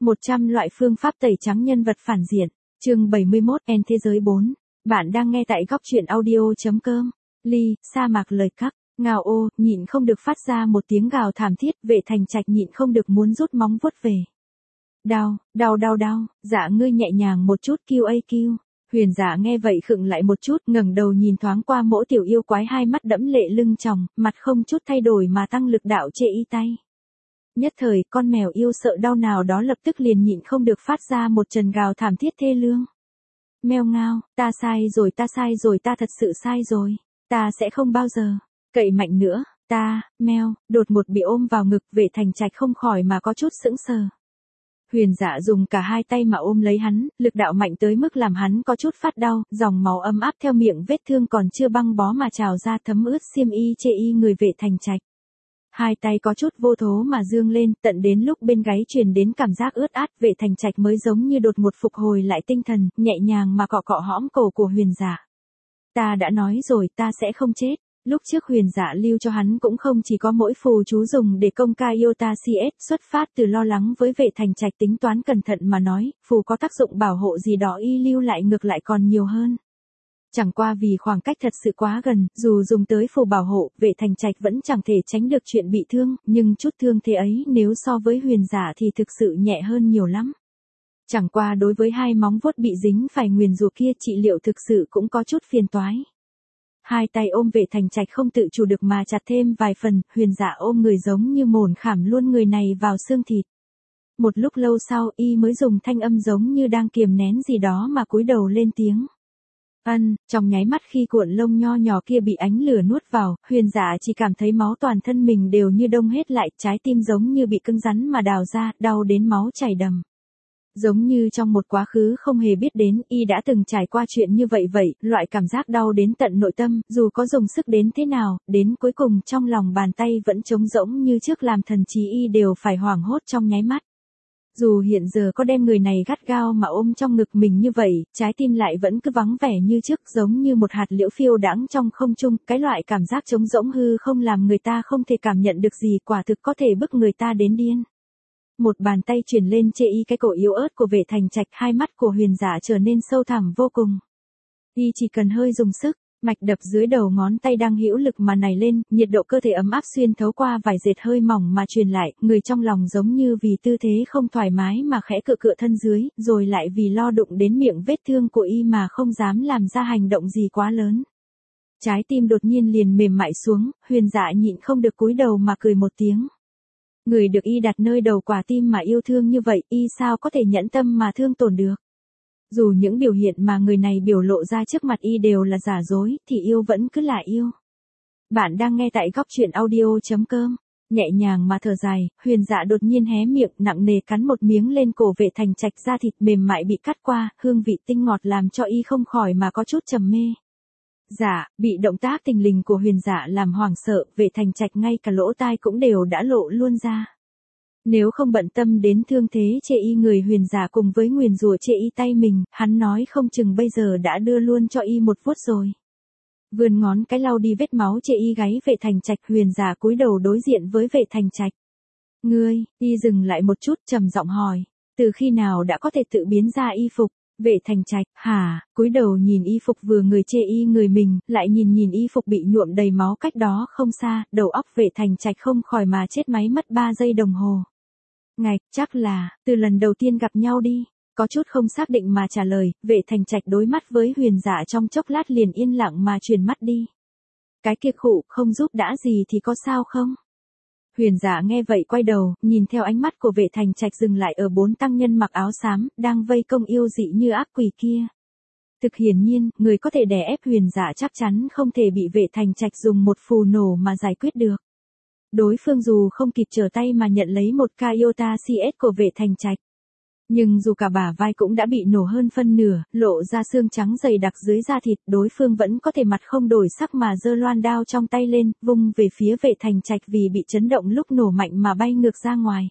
100 loại phương pháp tẩy trắng nhân vật phản diện. Chương 71 En thế giới 4. Bạn đang nghe tại góc truyện audio.com. Ly, sa mạc lời cắt. Ngao ô, nhịn không được phát ra một tiếng gào thảm thiết, Vệ Thành Trạch nhịn không được muốn rút móng vuốt về. Đau, dạ ngươi nhẹ nhàng một chút QAQ. Huyền Dạ nghe vậy khựng lại một chút, ngẩng đầu nhìn thoáng qua Mỗ tiểu yêu quái, hai mắt đẫm lệ lưng tròng, mặt không chút thay đổi mà tăng lực đạo chê y tay. Nhất thời, con mèo yêu sợ đau nào đó lập tức liền nhịn không được phát ra một trần gào thảm thiết thê lương. Meo ngao, ta sai rồi, ta thật sự sai rồi. Ta sẽ không bao giờ cậy mạnh nữa, meo, đột ngột bị ôm vào ngực, Vệ Thành Trạch không khỏi mà có chút sững sờ. Huyền Dạ dùng cả hai tay mà ôm lấy hắn, lực đạo mạnh tới mức làm hắn có chút phát đau, dòng máu ấm áp theo miệng vết thương còn chưa băng bó mà trào ra, thấm ướt xiêm y chê y người Vệ Thành Trạch. Hai tay có chút vô thố mà dương lên, tận đến lúc bên gáy truyền đến cảm giác ướt át, Vệ Thành Trạch mới giống như đột ngột phục hồi lại tinh thần, nhẹ nhàng mà cọ cọ hõm cổ của Huyền Dạ. Ta đã nói rồi, ta sẽ không chết. Lúc trước Huyền Dạ lưu cho hắn cũng không chỉ có mỗi phù chú dùng để công ca Iota CS, xuất phát từ lo lắng với Vệ Thành Trạch tính toán cẩn thận mà nói, phù có tác dụng bảo hộ gì đó y lưu lại ngược lại còn nhiều hơn. Chẳng qua vì khoảng cách thật sự quá gần, dù dùng tới phù bảo hộ, Vệ Thành Trạch vẫn chẳng thể tránh được chuyện bị thương, nhưng chút thương thế ấy nếu so với Huyền Dạ thì thực sự nhẹ hơn nhiều lắm. Chẳng qua đối với hai móng vuốt bị dính phải nguyền rủa kia, trị liệu thực sự cũng có chút phiền toái. Hai tay ôm Vệ Thành Trạch không tự chủ được mà chặt thêm vài phần, Huyền Dạ ôm người giống như mồn khảm luôn người này vào xương thịt. Một lúc lâu sau, y mới dùng thanh âm giống như đang kiềm nén gì đó mà cúi đầu lên tiếng. Trong nháy mắt khi cuộn lông nho nhỏ kia bị ánh lửa nuốt vào, Huyền Dạ chỉ cảm thấy máu toàn thân mình đều như đông hết lại, trái tim giống như bị cứng rắn mà đào ra, đau đến máu chảy đầm. Giống như trong một quá khứ không hề biết đến, y đã từng trải qua chuyện như vậy, loại cảm giác đau đến tận nội tâm, dù có dùng sức đến thế nào, đến cuối cùng trong lòng bàn tay vẫn trống rỗng như trước, làm thần trí y đều phải hoảng hốt trong nháy mắt. Dù hiện giờ có đem người này gắt gao mà ôm trong ngực mình như vậy, trái tim lại vẫn cứ vắng vẻ như trước, giống như một hạt liễu phiêu đãng trong không trung, cái loại cảm giác trống rỗng hư không làm người ta không thể cảm nhận được gì, quả thực có thể bức người ta đến điên. Một bàn tay truyền lên chê y cái cổ yếu ớt của Vệ Thành Trạch, hai mắt của Huyền Dạ trở nên sâu thẳm vô cùng. Y chỉ cần hơi dùng sức, mạch đập dưới đầu ngón tay đang hữu lực mà nảy lên, nhiệt độ cơ thể ấm áp xuyên thấu qua vải dệt hơi mỏng mà truyền lại, người trong lòng giống như vì tư thế không thoải mái mà khẽ cựa thân dưới, rồi lại vì lo đụng đến miệng vết thương của y mà không dám làm ra hành động gì quá lớn. Trái tim đột nhiên liền mềm mại xuống, Huyền Dạ nhịn không được cúi đầu mà cười một tiếng. Người được y đặt nơi đầu quả tim mà yêu thương như vậy, y sao có thể nhẫn tâm mà thương tổn được. Dù những biểu hiện mà người này biểu lộ ra trước mặt y đều là giả dối, thì yêu vẫn cứ là yêu. Bạn đang nghe tại góc truyện audio.com. Nhẹ nhàng mà thở dài, Huyền Dạ đột nhiên hé miệng, nặng nề cắn một miếng lên cổ Vệ Thành Trạch, da thịt mềm mại bị cắt qua, hương vị tinh ngọt làm cho y không khỏi mà có chút trầm mê. Dạ, bị động tác thình lình của Huyền Dạ làm hoảng sợ, Vệ Thành Trạch ngay cả lỗ tai cũng đều đã lộ luôn ra. Nếu không bận tâm đến thương thế chê y người Huyền Dạ cùng với nguyền rủa chê y tay mình, hắn nói không chừng bây giờ đã đưa luôn cho y một vuốt rồi. Vươn ngón cái lau đi vết máu chê y gáy Vệ Thành Trạch, Huyền Dạ cúi đầu đối diện với Vệ Thành Trạch. Ngươi, y dừng lại một chút trầm giọng hỏi, từ khi nào đã có thể tự biến ra y phục? Vệ Thành Trạch, cúi đầu nhìn y phục vừa người chê y người mình, lại nhìn y phục bị nhuộm đầy máu cách đó không xa, đầu óc Vệ Thành Trạch không khỏi mà chết máy mất 3 giây đồng hồ. Ngạch, chắc là, từ lần đầu tiên gặp nhau đi, có chút không xác định mà trả lời, Vệ Thành Trạch đối mắt với Huyền Dạ trong chốc lát liền yên lặng mà chuyển mắt đi. Cái kia khụ, không giúp đã gì thì có sao không? Huyền Dạ nghe vậy quay đầu, nhìn theo ánh mắt của Vệ Thành Trạch dừng lại ở 4 tăng nhân mặc áo xám, đang vây công yêu dị như ác quỷ kia. Thực hiển nhiên, người có thể đè ép Huyền Dạ chắc chắn không thể bị Vệ Thành Trạch dùng một phù nổ mà giải quyết được. Đối phương dù không kịp trở tay mà nhận lấy một ca Iota CS của Vệ Thành Trạch. Nhưng dù cả bả vai cũng đã bị nổ hơn phân nửa, lộ ra xương trắng dày đặc dưới da thịt, đối phương vẫn có thể mặt không đổi sắc mà giơ loan đao trong tay lên, vung về phía Vệ Thành Trạch, vì bị chấn động lúc nổ mạnh mà bay ngược ra ngoài.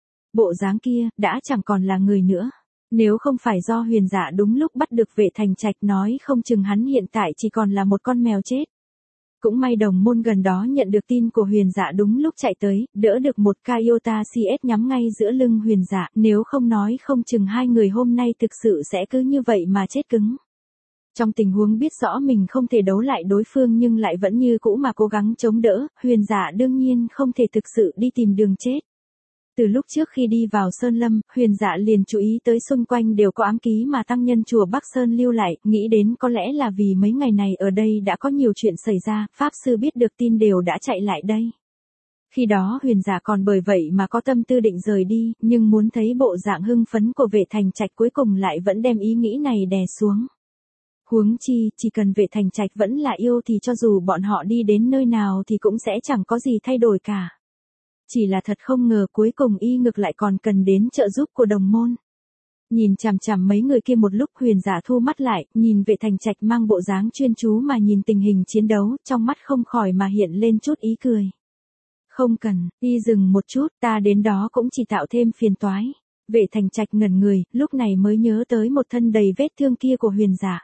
Bộ dáng kia, đã chẳng còn là người nữa. Nếu không phải do Huyền Dạ đúng lúc bắt được Vệ Thành Trạch, nói không chừng hắn hiện tại chỉ còn là một con mèo chết. Cũng may đồng môn gần đó nhận được tin của Huyền Dạ đúng lúc chạy tới, đỡ được một ca Iota CS nhắm ngay giữa lưng Huyền Dạ, nếu không nói không chừng hai người hôm nay thực sự sẽ cứ như vậy mà chết cứng. Trong tình huống biết rõ mình không thể đấu lại đối phương nhưng lại vẫn như cũ mà cố gắng chống đỡ, Huyền Dạ đương nhiên không thể thực sự đi tìm đường chết. Từ lúc trước khi đi vào Sơn Lâm, Huyền Dạ liền chú ý tới xung quanh đều có ám ký mà tăng nhân chùa Bắc Sơn lưu lại, nghĩ đến có lẽ là vì mấy ngày này ở đây đã có nhiều chuyện xảy ra, Pháp Sư biết được tin đều đã chạy lại đây. Khi đó Huyền Dạ còn bởi vậy mà có tâm tư định rời đi, nhưng muốn thấy bộ dạng hưng phấn của Vệ Thành Trạch cuối cùng lại vẫn đem ý nghĩ này đè xuống. Huống chi, chỉ cần Vệ Thành Trạch vẫn là yêu thì cho dù bọn họ đi đến nơi nào thì cũng sẽ chẳng có gì thay đổi cả. Chỉ là thật không ngờ cuối cùng y ngược lại còn cần đến trợ giúp của đồng môn. Nhìn chằm chằm mấy người kia một lúc Huyền Dạ thu mắt lại, nhìn Vệ Thành Trạch mang bộ dáng chuyên chú mà nhìn tình hình chiến đấu, trong mắt không khỏi mà hiện lên chút ý cười. Không cần, y dừng một chút, ta đến đó cũng chỉ tạo thêm phiền toái. Vệ Thành Trạch ngẩn người, lúc này mới nhớ tới một thân đầy vết thương kia của Huyền Dạ.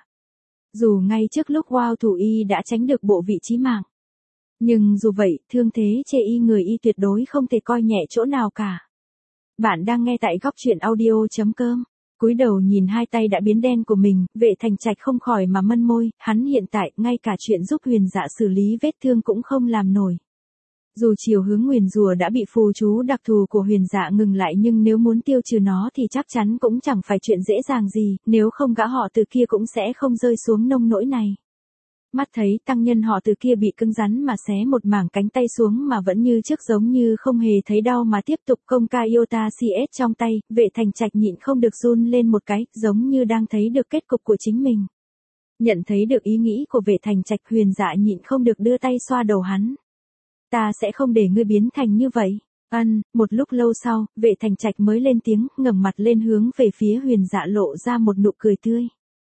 Dù ngay trước lúc Wow thủ y đã tránh được bộ vị chí mạng. Nhưng dù vậy, thương thế chê y người y tuyệt đối không thể coi nhẹ chỗ nào cả. Bạn đang nghe tại góc truyện audio.com. Cúi đầu nhìn hai tay đã biến đen của mình, Vệ Thành Trạch không khỏi mà mân môi, hắn hiện tại ngay cả chuyện giúp Huyền Dạ xử lý vết thương cũng không làm nổi. Dù chiều hướng nguyền rủa đã bị phù chú đặc thù của Huyền Dạ ngừng lại nhưng nếu muốn tiêu trừ nó thì chắc chắn cũng chẳng phải chuyện dễ dàng gì, nếu không gã họ Từ kia cũng sẽ không rơi xuống nông nỗi này. Mắt thấy tăng nhân họ Từ kia bị cứng rắn mà xé một mảng cánh tay xuống mà vẫn như trước giống như không hề thấy đau mà tiếp tục công ca Iota CS trong tay, Vệ Thành Trạch nhịn không được run lên một cái, giống như đang thấy được kết cục của chính mình. Nhận thấy được ý nghĩ của Vệ Thành Trạch, Huyền Dạ nhịn không được đưa tay xoa đầu hắn. Ta sẽ không để ngươi biến thành như vậy. Một lúc lâu sau, Vệ Thành Trạch mới lên tiếng, ngẩng mặt lên hướng về phía Huyền Dạ lộ ra một nụ cười tươi.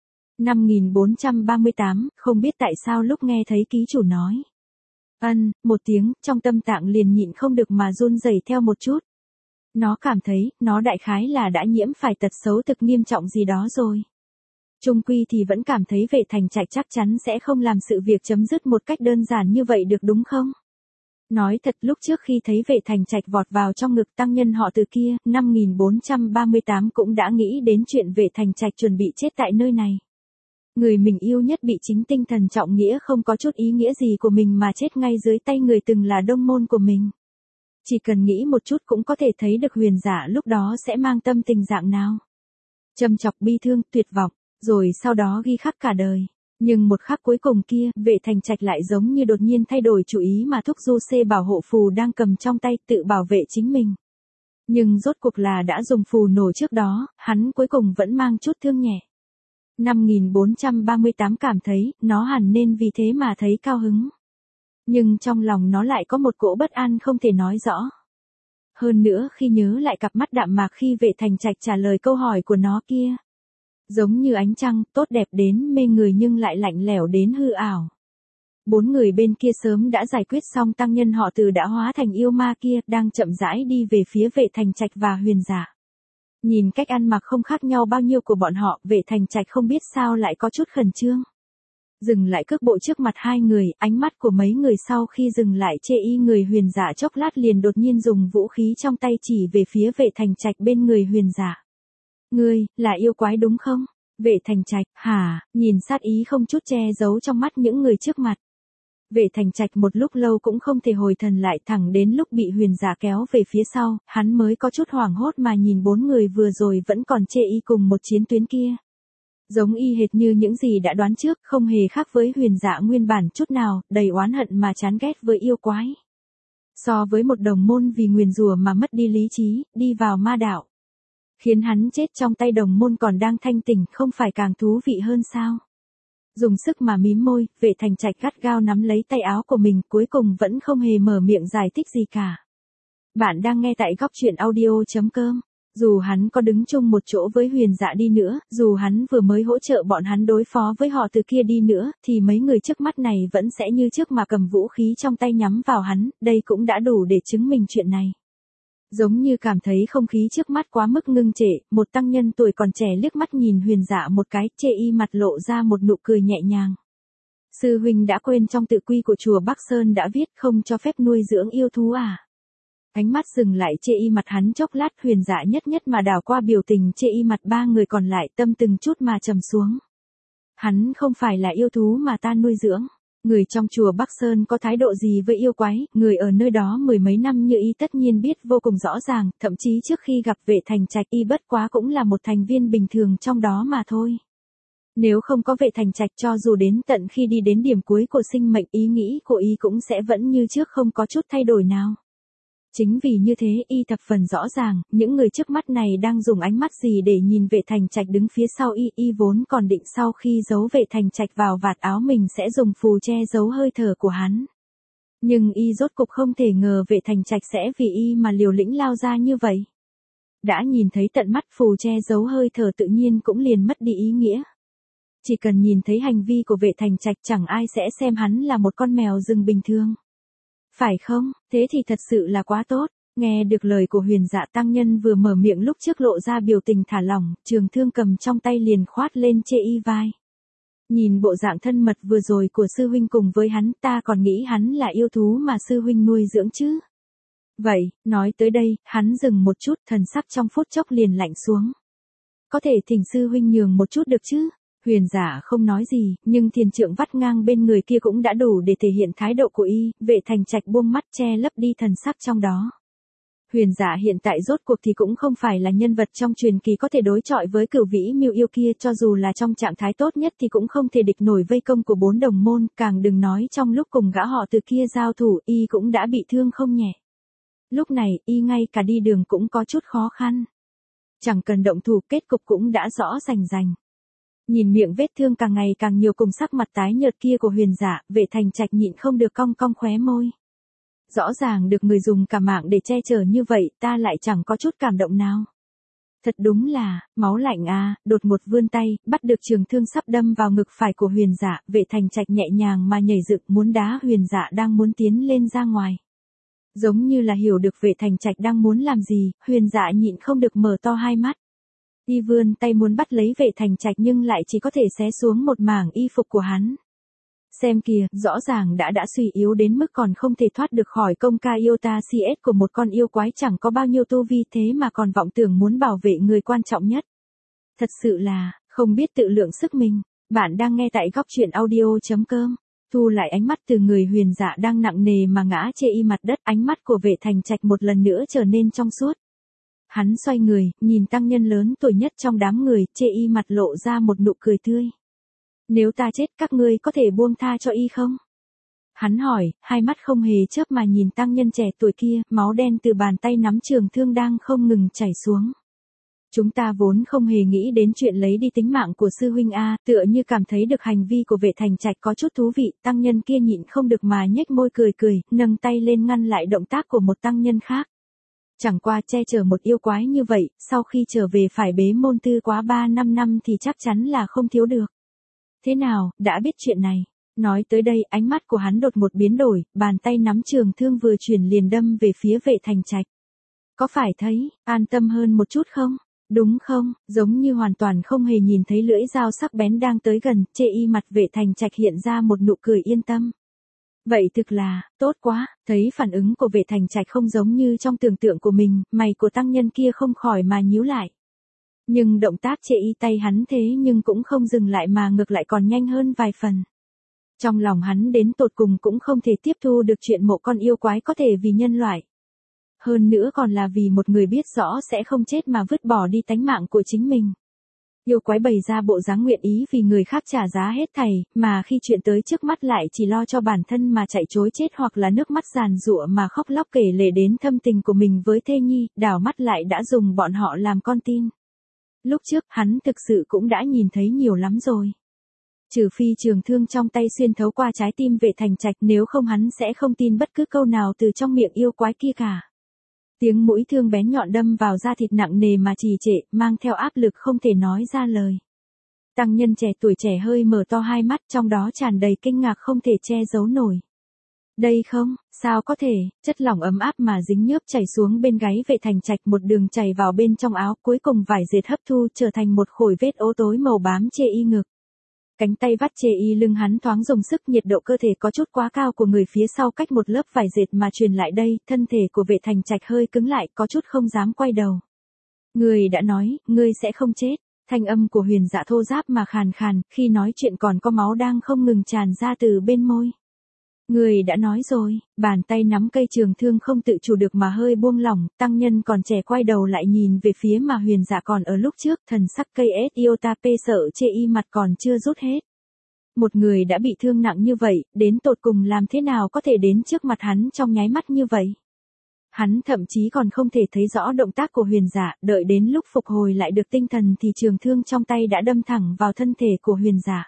5438, không biết tại sao lúc nghe thấy ký chủ nói. Một tiếng, trong tâm tạng liền nhịn không được mà run rẩy theo một chút. Nó cảm thấy, nó đại khái là đã nhiễm phải tật xấu thực nghiêm trọng gì đó rồi. Chung quy thì vẫn cảm thấy Vệ Thành Trạch chắc chắn sẽ không làm sự việc chấm dứt một cách đơn giản như vậy được đúng không? Nói thật lúc trước khi thấy Vệ Thành Trạch vọt vào trong ngực tăng nhân họ Từ kia, 5438 cũng đã nghĩ đến chuyện Vệ Thành Trạch chuẩn bị chết tại nơi này. Người mình yêu nhất bị chính tinh thần trọng nghĩa không có chút ý nghĩa gì của mình mà chết ngay dưới tay người từng là đồng môn của mình. Chỉ cần nghĩ một chút cũng có thể thấy được Huyền Dạ lúc đó sẽ mang tâm tình dạng nào. Châm chọc, bi thương, tuyệt vọng, rồi sau đó ghi khắc cả đời. Nhưng một khắc cuối cùng kia, Vệ Thành Trạch lại giống như đột nhiên thay đổi chủ ý mà thúc Du C bảo hộ phù đang cầm trong tay tự bảo vệ chính mình. Nhưng rốt cuộc là đã dùng phù nổ trước đó, hắn cuối cùng vẫn mang chút thương nhẹ. 5438 cảm thấy, nó hẳn nên vì thế mà thấy cao hứng. Nhưng trong lòng nó lại có một cỗ bất an không thể nói rõ. Hơn nữa khi nhớ lại cặp mắt đạm mạc khi Vệ Thành Trạch trả lời câu hỏi của nó kia. Giống như ánh trăng, tốt đẹp đến mê người nhưng lại lạnh lẽo đến hư ảo. Bốn người bên kia sớm đã giải quyết xong, tăng nhân họ Từ đã hóa thành yêu ma kia, đang chậm rãi đi về phía Vệ Thành Trạch và Huyền Dạ. Nhìn cách ăn mặc không khác nhau bao nhiêu của bọn họ, Vệ Thành Trạch không biết sao lại có chút khẩn trương. Dừng lại cước bộ trước mặt hai người, ánh mắt của mấy người sau khi dừng lại chê y người Huyền Dạ chốc lát liền đột nhiên dùng vũ khí trong tay chỉ về phía Vệ Thành Trạch bên người Huyền Dạ. Ngươi, là yêu quái đúng không? Vệ Thành Trạch, hả, nhìn sát ý không chút che giấu trong mắt những người trước mặt. Vệ Thành Trạch một lúc lâu cũng không thể hồi thần lại, thẳng đến lúc bị Huyền Dạ kéo về phía sau, hắn mới có chút hoảng hốt mà nhìn bốn người vừa rồi vẫn còn chê y cùng một chiến tuyến kia. Giống y hệt như những gì đã đoán trước, không hề khác với Huyền Dạ nguyên bản chút nào, đầy oán hận mà chán ghét với yêu quái. So với một đồng môn vì nguyền rủa mà mất đi lý trí, đi vào ma đạo. Khiến hắn chết trong tay đồng môn còn đang thanh tỉnh, không phải càng thú vị hơn sao? Dùng sức mà mím môi, Vệ Thành Trạch gắt gao nắm lấy tay áo của mình, cuối cùng vẫn không hề mở miệng giải thích gì cả. Bạn đang nghe tại góc truyện audio.com. Dù hắn có đứng chung một chỗ với Huyền Dạ đi nữa, dù hắn vừa mới hỗ trợ bọn hắn đối phó với họ Từ kia đi nữa, thì mấy người trước mắt này vẫn sẽ như trước mà cầm vũ khí trong tay nhắm vào hắn, đây cũng đã đủ để chứng minh chuyện này. Giống như cảm thấy không khí trước mắt quá mức ngưng trệ, một tăng nhân tuổi còn trẻ liếc mắt nhìn Huyền Dạ một cái, chê y mặt lộ ra một nụ cười nhẹ nhàng. Sư huynh đã quên trong tự quy của chùa Bắc Sơn đã viết không cho phép nuôi dưỡng yêu thú à? Ánh mắt dừng lại chê y mặt hắn chốc lát, Huyền Dạ nhất nhất mà đảo qua biểu tình chê y mặt ba người còn lại, tâm từng chút mà trầm xuống. Hắn không phải là yêu thú mà ta nuôi dưỡng. Người trong chùa Bắc Sơn có thái độ gì với yêu quái, người ở nơi đó mười mấy năm như y tất nhiên biết vô cùng rõ ràng, thậm chí trước khi gặp Vệ Thành Trạch y bất quá cũng là một thành viên bình thường trong đó mà thôi. Nếu không có Vệ Thành Trạch, cho dù đến tận khi đi đến điểm cuối của sinh mệnh, ý nghĩ của y cũng sẽ vẫn như trước, không có chút thay đổi nào. Chính vì như thế y thập phần rõ ràng, những người trước mắt này đang dùng ánh mắt gì để nhìn Vệ Thành Trạch đứng phía sau y vốn còn định sau khi giấu Vệ Thành Trạch vào vạt áo mình sẽ dùng phù che giấu hơi thở của hắn. Nhưng y rốt cục không thể ngờ Vệ Thành Trạch sẽ vì y mà liều lĩnh lao ra như vậy. Đã nhìn thấy tận mắt, phù che giấu hơi thở tự nhiên cũng liền mất đi ý nghĩa. Chỉ cần nhìn thấy hành vi của Vệ Thành Trạch, chẳng ai sẽ xem hắn là một con mèo rừng bình thường. Phải không? Thế thì thật sự là quá tốt. Nghe được lời của Huyền Dạ tăng nhân vừa mở miệng lúc trước lộ ra biểu tình thả lỏng, trường thương cầm trong tay liền khoát lên chê y vai. Nhìn bộ dạng thân mật vừa rồi của sư huynh cùng với hắn, ta còn nghĩ hắn là yêu thú mà sư huynh nuôi dưỡng chứ. Vậy, nói tới đây, hắn dừng một chút, thần sắc trong phút chốc liền lạnh xuống. Có thể thỉnh sư huynh nhường một chút được chứ? Huyền Dạ không nói gì, nhưng thiền trượng vắt ngang bên người kia cũng đã đủ để thể hiện thái độ của y. Vệ Thành Trạch buông mắt che lấp đi thần sắc trong đó. Huyền Dạ hiện tại rốt cuộc thì cũng không phải là nhân vật trong truyền kỳ có thể đối chọi với Cửu Vĩ Miêu yêu kia, cho dù là trong trạng thái tốt nhất thì cũng không thể địch nổi vây công của 4 đồng môn, càng đừng nói trong lúc cùng gã họ Từ kia giao thủ, y cũng đã bị thương không nhẹ. Lúc này, y ngay cả đi đường cũng có chút khó khăn. Chẳng cần động thủ, kết cục cũng đã rõ rành rành. Nhìn miệng vết thương càng ngày càng nhiều cùng sắc mặt tái nhợt kia của Huyền Dạ, Vệ Thành Trạch nhịn không được cong cong khóe môi. Rõ ràng được người dùng cả mạng để che chở như vậy, ta lại chẳng có chút cảm động nào. Thật đúng là, máu lạnh à. Đột ngột vươn tay, bắt được trường thương sắp đâm vào ngực phải của Huyền Dạ, Vệ Thành Trạch nhẹ nhàng mà nhảy dựng muốn đá Huyền Dạ đang muốn tiến lên ra ngoài. Giống như là hiểu được Vệ Thành Trạch đang muốn làm gì, Huyền Dạ nhịn không được mở to hai mắt. Y vươn tay muốn bắt lấy Vệ Thành Trạch nhưng lại chỉ có thể xé xuống một mảng y phục của hắn. Xem kìa, rõ ràng đã suy yếu đến mức còn không thể thoát được khỏi công ca Iota CS của một con yêu quái chẳng có bao nhiêu tu vi, thế mà còn vọng tưởng muốn bảo vệ người quan trọng nhất. Thật sự là, không biết tự lượng sức mình. Bạn đang nghe tại goctruyện.audio.com. Thu lại ánh mắt từ người Huyền Dạ đang nặng nề mà ngã chê y mặt đất, ánh mắt của Vệ Thành Trạch một lần nữa trở nên trong suốt. Hắn xoay người, nhìn tăng nhân lớn tuổi nhất trong đám người, chê y mặt lộ ra một nụ cười tươi. Nếu ta chết, các ngươi có thể buông tha cho y không? Hắn hỏi, hai mắt không hề chớp mà nhìn tăng nhân trẻ tuổi kia, máu đen từ bàn tay nắm trường thương đang không ngừng chảy xuống. Chúng ta vốn không hề nghĩ đến chuyện lấy đi tính mạng của sư huynh a. Tựa như cảm thấy được hành vi của Vệ Thành Trạch có chút thú vị, tăng nhân kia nhịn không được mà nhếch môi cười, nâng tay lên ngăn lại động tác của một tăng nhân khác. Chẳng qua che chở một yêu quái như vậy, sau khi trở về phải bế môn tư quá 3-5 năm thì chắc chắn là không thiếu được. Thế nào, đã biết chuyện này? Nói tới đây, ánh mắt của hắn đột một biến đổi, bàn tay nắm trường thương vừa chuyển liền đâm về phía Vệ Thành Trạch. Có phải thấy, an tâm hơn một chút không? Đúng không? Giống như hoàn toàn không hề nhìn thấy lưỡi dao sắc bén đang tới gần, chê y mặt Vệ Thành Trạch hiện ra một nụ cười yên tâm. Vậy thực là, tốt quá. Thấy phản ứng của Vệ Thành Trạch không giống như trong tưởng tượng của mình, mày của tăng nhân kia không khỏi mà nhíu lại. Nhưng động tác chê y tay hắn thế nhưng cũng không dừng lại mà ngược lại còn nhanh hơn vài phần. Trong lòng hắn đến tột cùng cũng không thể tiếp thu được chuyện mộ con yêu quái có thể vì nhân loại. Hơn nữa còn là vì một người biết rõ sẽ không chết mà vứt bỏ đi tánh mạng của chính mình. Yêu quái bày ra bộ dáng nguyện ý vì người khác trả giá hết thảy, mà khi chuyện tới trước mắt lại chỉ lo cho bản thân mà chạy trối chết, hoặc là nước mắt giàn giụa mà khóc lóc kể lể đến thâm tình của mình với thê nhi, đảo mắt lại đã dùng bọn họ làm con tin. Lúc trước, hắn thực sự cũng đã nhìn thấy nhiều lắm rồi. Trừ phi trường thương trong tay xuyên thấu qua trái tim Vệ Thành Trạch, nếu không hắn sẽ không tin bất cứ câu nào từ trong miệng yêu quái kia cả. Tiếng mũi thương bén nhọn đâm vào da thịt nặng nề mà trì trệ, mang theo áp lực không thể nói ra lời. Tăng nhân trẻ tuổi trẻ hơi mở to hai mắt, trong đó tràn đầy kinh ngạc không thể che giấu nổi. Đây không, sao có thể, chất lỏng ấm áp mà dính nhớp chảy xuống bên gáy Vệ Thành Trạch, một đường chảy vào bên trong áo, cuối cùng vải dệt hấp thu trở thành một khối vết ố tối màu bám chê y ngực. Cánh tay vắt chê y lưng hắn thoáng dùng sức, nhiệt độ cơ thể có chút quá cao của người phía sau cách một lớp vải dệt mà truyền lại đây, thân thể của Vệ Thành Trạch hơi cứng lại, có chút không dám quay đầu. Người đã nói, ngươi sẽ không chết. Thanh âm của Huyền Dạ thô ráp mà khàn khàn, khi nói chuyện còn có máu đang không ngừng tràn ra từ bên môi. Người đã nói rồi, bàn tay nắm cây trường thương không tự chủ được mà hơi buông lỏng, tăng nhân còn trẻ quay đầu lại nhìn về phía mà Huyền Dạ còn ở lúc trước, thần sắc cây Etiotape sợ chê y mặt còn chưa rút hết. Một người đã bị thương nặng như vậy, đến tột cùng làm thế nào có thể đến trước mặt hắn trong nháy mắt như vậy? Hắn thậm chí còn không thể thấy rõ động tác của Huyền Dạ, đợi đến lúc phục hồi lại được tinh thần thì trường thương trong tay đã đâm thẳng vào thân thể của Huyền Dạ.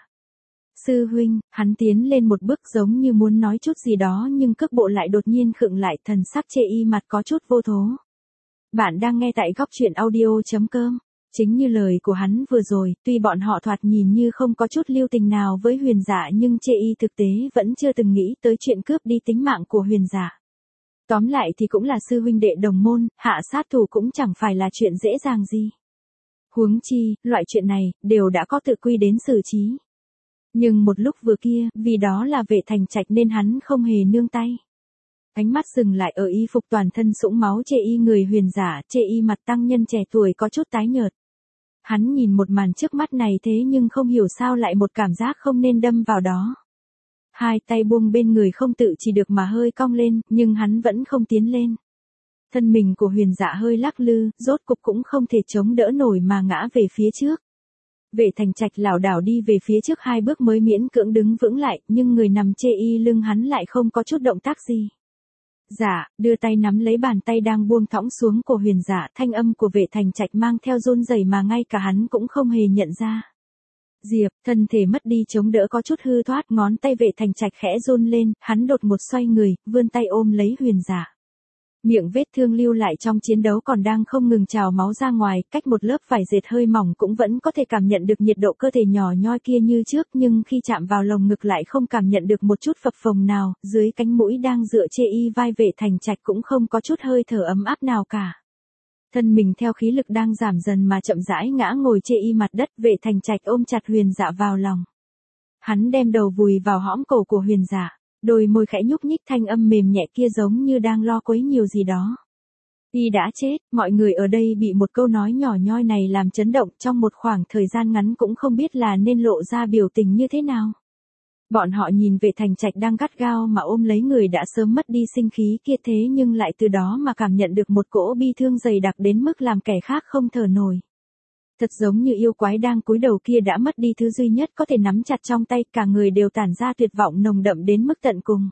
Sư huynh, hắn tiến lên một bước giống như muốn nói chút gì đó nhưng cước bộ lại đột nhiên khựng lại, thần sắc chê y mặt có chút vô thố. Bạn đang nghe tại góc truyện audio.com. Chính như lời của hắn vừa rồi, tuy bọn họ thoạt nhìn như không có chút lưu tình nào với Huyền Dạ nhưng chê y thực tế vẫn chưa từng nghĩ tới chuyện cướp đi tính mạng của Huyền Dạ. Tóm lại thì cũng là sư huynh đệ đồng môn, hạ sát thủ cũng chẳng phải là chuyện dễ dàng gì. Huống chi, loại chuyện này, đều đã có tự quy đến xử trí. Nhưng một lúc vừa kia, vì đó là Vệ Thành Trạch nên hắn không hề nương tay. Ánh mắt dừng lại ở y phục toàn thân sũng máu chê y người Huyền Dạ, chê y mặt tăng nhân trẻ tuổi có chút tái nhợt. Hắn nhìn một màn trước mắt này thế nhưng không hiểu sao lại một cảm giác không nên đâm vào đó. Hai tay buông bên người không tự chỉ được mà hơi cong lên, nhưng hắn vẫn không tiến lên. Thân mình của Huyền Dạ hơi lắc lư, rốt cục cũng không thể chống đỡ nổi mà ngã về phía trước. Vệ Thành Trạch lảo đảo đi về phía trước 2 bước mới miễn cưỡng đứng vững lại, nhưng người nằm chê y lưng hắn lại không có chút động tác gì. Dạ, đưa tay nắm lấy bàn tay đang buông thõng xuống của Huyền Dạ, thanh âm của Vệ Thành Trạch mang theo run rẩy mà ngay cả hắn cũng không hề nhận ra. Diệp, thân thể mất đi chống đỡ có chút hư thoát, ngón tay Vệ Thành Trạch khẽ run lên, hắn đột một xoay người, vươn tay ôm lấy Huyền Dạ. Miệng vết thương lưu lại trong chiến đấu còn đang không ngừng trào máu ra ngoài, cách một lớp vải dệt hơi mỏng cũng vẫn có thể cảm nhận được nhiệt độ cơ thể nhỏ nhoi kia như trước, nhưng khi chạm vào lồng ngực lại không cảm nhận được một chút phập phồng nào, dưới cánh mũi đang dựa chê y vai Vệ Thành Trạch cũng không có chút hơi thở ấm áp nào cả. Thân mình theo khí lực đang giảm dần mà chậm rãi ngã ngồi chê y mặt đất, Vệ Thành Trạch ôm chặt Huyền Dạ vào lòng. Hắn đem đầu vùi vào hõm cổ của Huyền Dạ. Đôi môi khẽ nhúc nhích, thanh âm mềm nhẹ kia giống như đang lo quấy nhiều gì đó. Y đã chết, mọi người ở đây bị một câu nói nhỏ nhoi này làm chấn động, trong một khoảng thời gian ngắn cũng không biết là nên lộ ra biểu tình như thế nào. Bọn họ nhìn Vệ Thành Trạch đang gắt gao mà ôm lấy người đã sớm mất đi sinh khí kia thế nhưng lại từ đó mà cảm nhận được một cỗ bi thương dày đặc đến mức làm kẻ khác không thở nổi. Thật giống như yêu quái đang cúi đầu kia đã mất đi thứ duy nhất có thể nắm chặt trong tay, cả người đều tản ra tuyệt vọng nồng đậm đến mức tận cùng.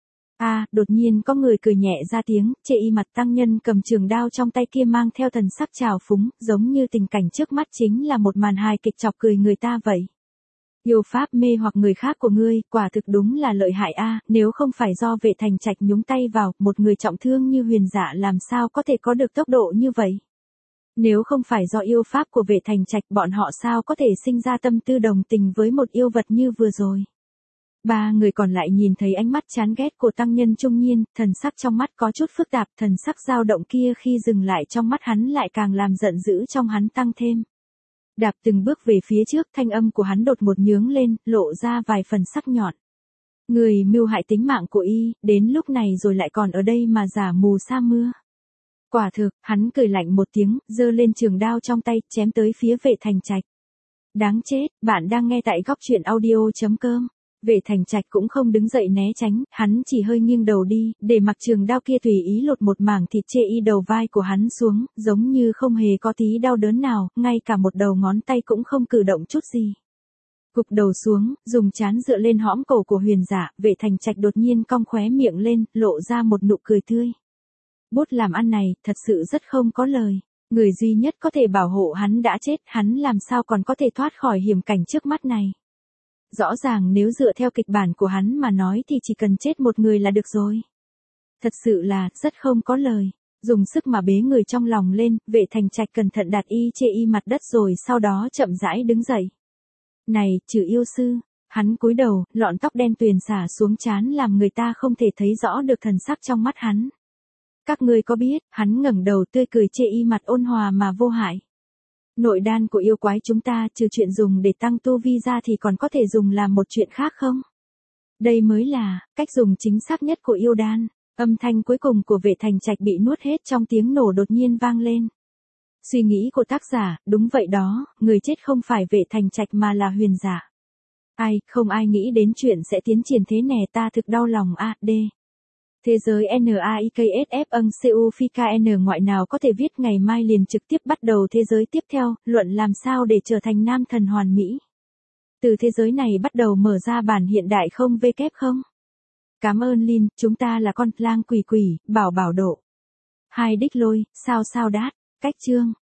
Đột nhiên có người cười nhẹ ra tiếng, chê y mặt tăng nhân cầm trường đao trong tay kia mang theo thần sắc trào phúng, giống như tình cảnh trước mắt chính là một màn hài kịch chọc cười người ta vậy. Yêu pháp mê hoặc người khác của ngươi, quả thực đúng là lợi hại nếu không phải do Vệ Thành Trạch nhúng tay vào, một người trọng thương như Huyền Dạ làm sao có thể có được tốc độ như vậy. Nếu không phải do yêu pháp của Vệ Thành Trạch, bọn họ sao có thể sinh ra tâm tư đồng tình với một yêu vật như vừa rồi. 3 người còn lại nhìn thấy ánh mắt chán ghét của tăng nhân trung niên, thần sắc trong mắt có chút phức tạp, thần sắc dao động kia khi dừng lại trong mắt hắn lại càng làm giận dữ trong hắn tăng thêm. Đạp từng bước về phía trước, thanh âm của hắn đột một nhướng lên, lộ ra vài phần sắc nhọn. Người mưu hại tính mạng của y, đến lúc này rồi lại còn ở đây mà giả mù sa mưa. Quả thực, hắn cười lạnh một tiếng, giơ lên trường đao trong tay, chém tới phía Vệ Thành Trạch. Đáng chết, bạn đang nghe tại góc truyện audio.com. Vệ Thành Trạch cũng không đứng dậy né tránh, hắn chỉ hơi nghiêng đầu đi, để mặc trường đao kia tùy ý lột một mảng thịt chê y đầu vai của hắn xuống, giống như không hề có tí đau đớn nào, ngay cả một đầu ngón tay cũng không cử động chút gì. Gục đầu xuống, dùng trán dựa lên hõm cổ của Huyền Dạ, Vệ Thành Trạch đột nhiên cong khóe miệng lên, lộ ra một nụ cười tươi. Bút làm ăn này, thật sự rất không có lời. Người duy nhất có thể bảo hộ hắn đã chết, hắn làm sao còn có thể thoát khỏi hiểm cảnh trước mắt này. Rõ ràng nếu dựa theo kịch bản của hắn mà nói thì chỉ cần chết một người là được rồi. Thật sự là, rất không có lời. Dùng sức mà bế người trong lòng lên, Vệ Thành Trạch cẩn thận đặt y chê y mặt đất rồi sau đó chậm rãi đứng dậy. Này, trừ yêu sư, hắn cúi đầu, lọn tóc đen tuyền xả xuống trán làm người ta không thể thấy rõ được thần sắc trong mắt hắn. Các ngươi có biết, hắn ngẩng đầu tươi cười chê y mặt ôn hòa mà vô hại. Nội đan của yêu quái chúng ta trừ chuyện dùng để tăng tu vi ra thì còn có thể dùng làm một chuyện khác không? Đây mới là cách dùng chính xác nhất của yêu đan. Âm thanh cuối cùng của Vệ Thành Trạch bị nuốt hết trong tiếng nổ đột nhiên vang lên. Suy nghĩ của tác giả, đúng vậy đó, người chết không phải Vệ Thành Trạch mà là Huyền Giả. Không ai nghĩ đến chuyện sẽ tiến triển thế nè, ta thực đau lòng D. Thế giới NAIKSF âng CU phi KN ngoại nào có thể viết ngày mai liền trực tiếp bắt đầu thế giới tiếp theo, luận làm sao để trở thành nam thần hoàn mỹ. Từ thế giới này bắt đầu mở ra bản hiện đại không vkép không? Cảm ơn Lin, chúng ta là con lang quỷ quỷ, bảo độ. Hai đích lôi, sao đát, cách chương.